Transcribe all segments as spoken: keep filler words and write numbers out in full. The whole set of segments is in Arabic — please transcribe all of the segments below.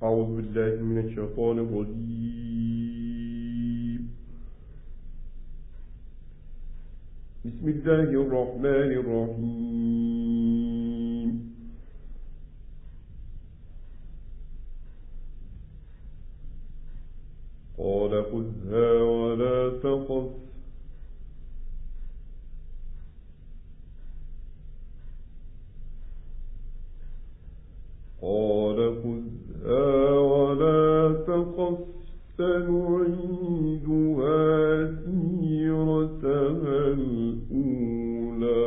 أعوذ بالله من الشيطان الرجيم. بسم الله الرحمن الرحيم. قال خذها ولا تخف قال خذها ولا تخف سنعيدها سيرتها الأولى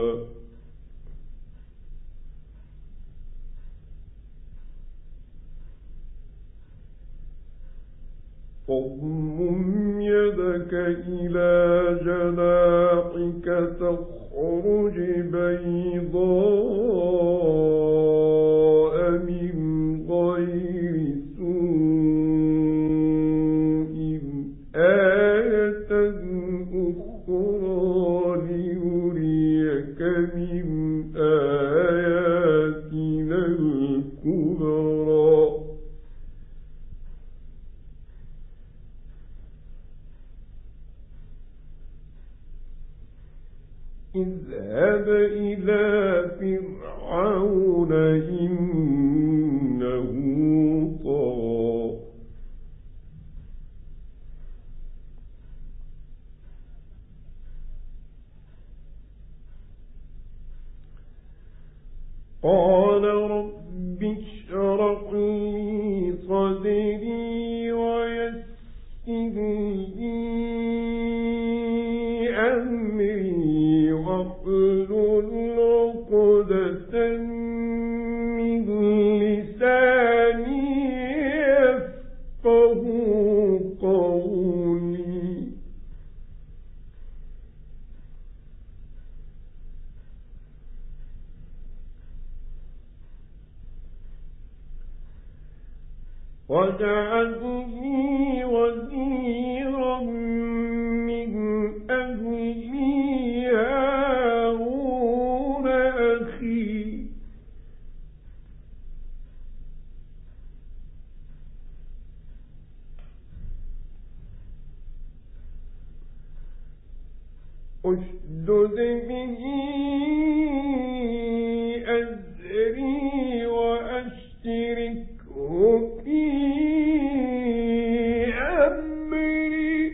فاضمم يدك إلى جناحك تخرج بيضاء من غير سوء آية أخرى ليريك من آياتنا الكبرى اذهب إلى فرعون إنه طغى قال رب اشرح لي صدري ويسر لي أمري واحلل عقدة من لساني يفقهوا قولي واجعل لي وزيرا من أهلي هارون أخي اشدد به أزري وأشركه في أمري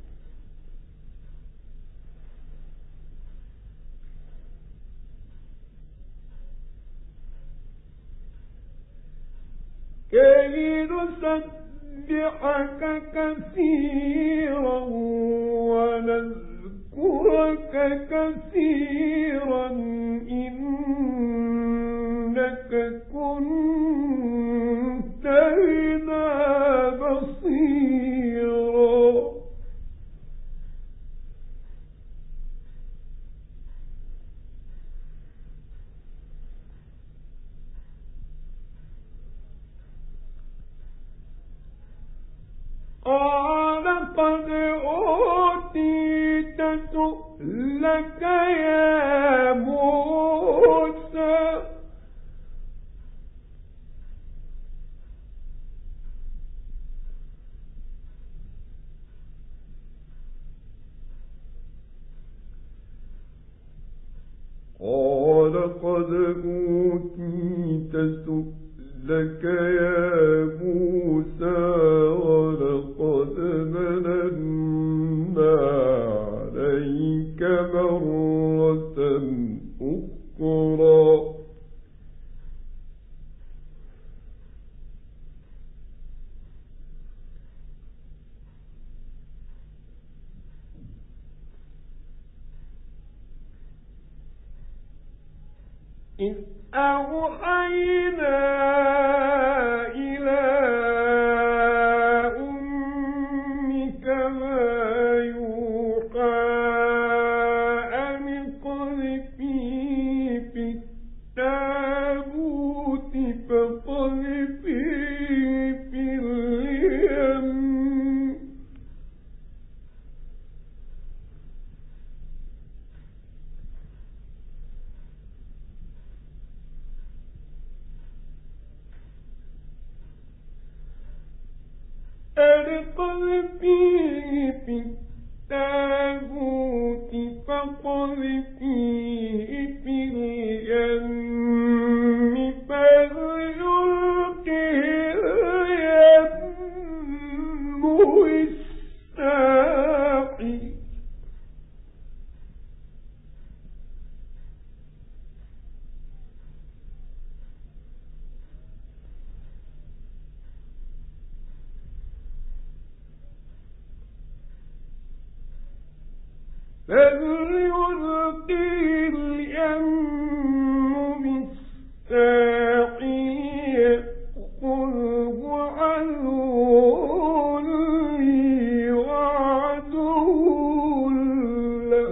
كي نسبحك كثيرا ونذكرك كثيرا إنك كنت بنا بصيرا قال قد أوتيت سؤلك يا موسى قال قد أوتيت سؤلك يا موسى ولقد مننا عليك مرة أخرى إذ أوحينا إلى أمك ما يوحى أن اقذفيه في التابوت فاقذفيه في اليم فاقذفيه في التابوت فاقذفيه في اليم فليلقه اليم بالساحل فليلقه اليم بالساحل يأخذه عدو لي وعدو له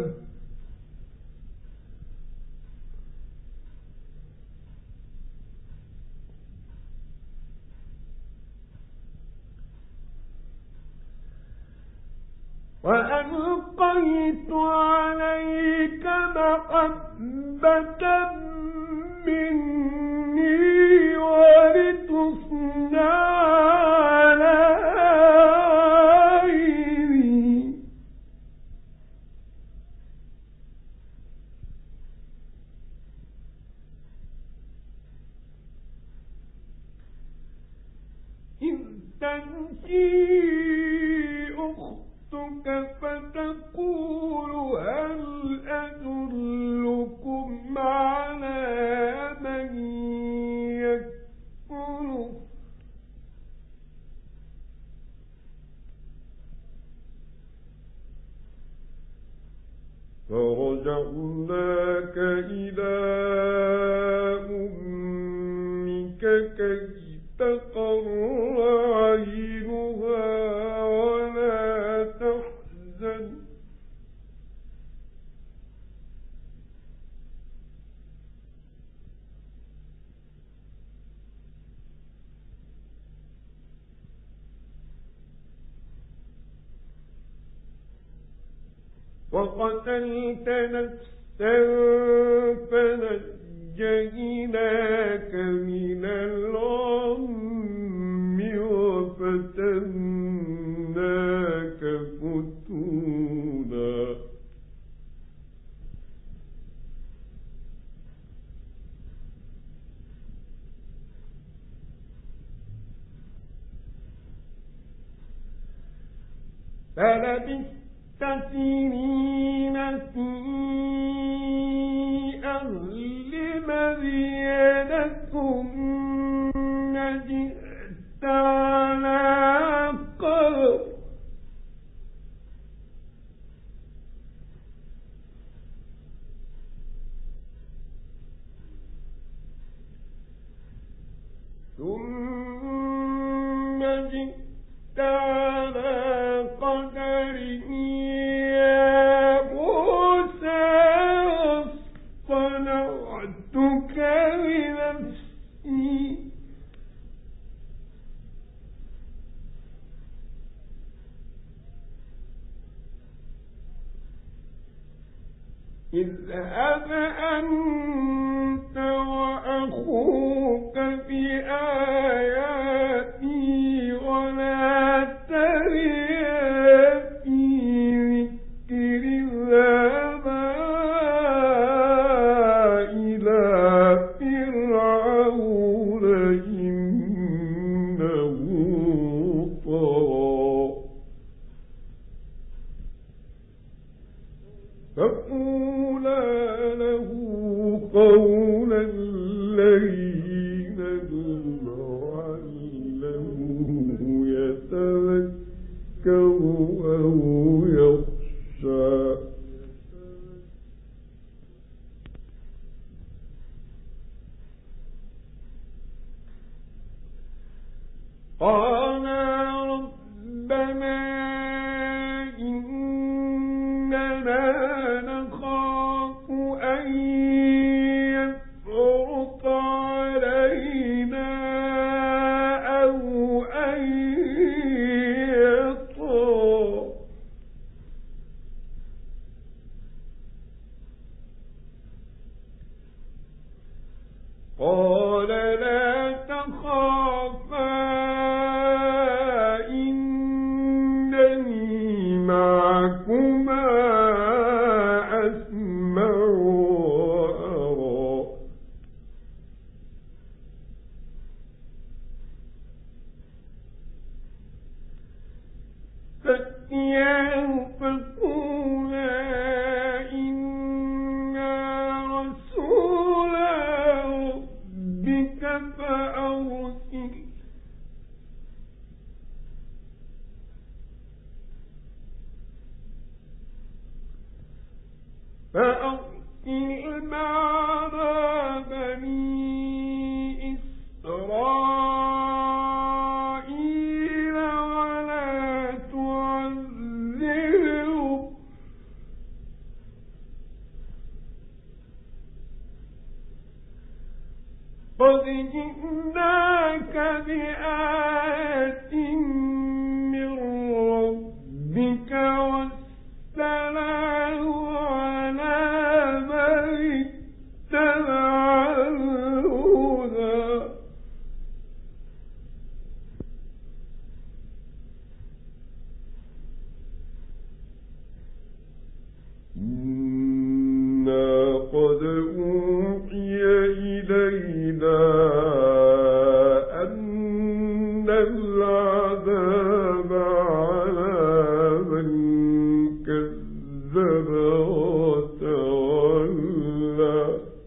وألقيت عليك محبة مني ولتصنع على عيني إذ تمشي أختك فتقول هل أدلكم على من يكفله فرجعناك إلى أمك كي تقر عينها ولا تحزن وقتلت نفسا فنجيناك من الغم وفتناك فتونا فلبثت سنين في أهل مدين ثم جئت على قدر ثم جئت على قدر يا موسى اصطنعتك لنفسي اذهب أنت وأخوك بآياتي ولا تنيا في ذكر اذهبا إلى فرعون إنه طغى فقولا له قولا لينا لعله يتذكر أو يخشى قال ربنا إننا نخاف أن يفرط علينا أو أن يطغى قال لا تخافا إنما نحن فتية آمنا بربنا فاغفر لنا وارحمنا وأنت خير الغافرين. قال رب انصرني بما كذبون قال سأوي إلى جبل يعصمني من الماء قال لا تخافا فأرسل فأرسل معنا بني إسرائيل ولا تعذبهم قد جئناك بآية من ربك والسلام على من اتبع الهدى إنا قد أوحي إلينا أن العذاب على من كذب وتولى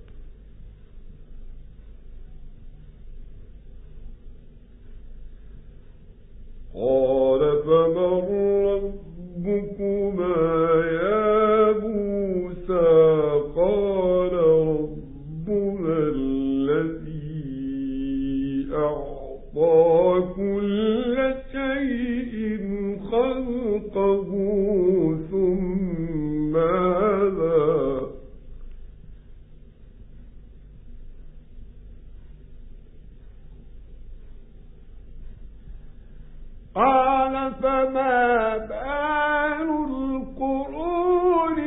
قال فمن ربكما يا موسى قال ربنا الذي أعطى كل شيء خلقه ثم هدى قال فما بال القرون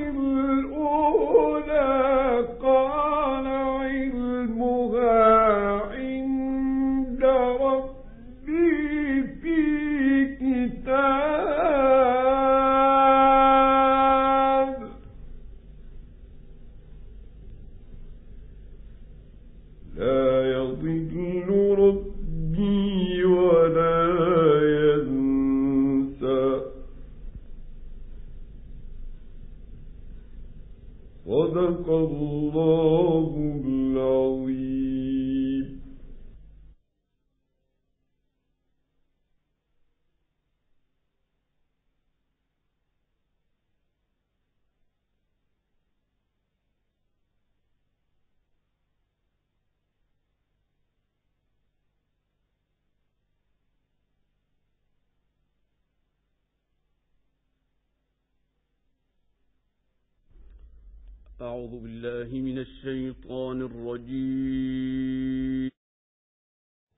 الأولى قال علمها عند ربي في كتاب لا يضل ربي ولا صدق الله العظيم. أعوذ بالله من الشيطان الرجيم.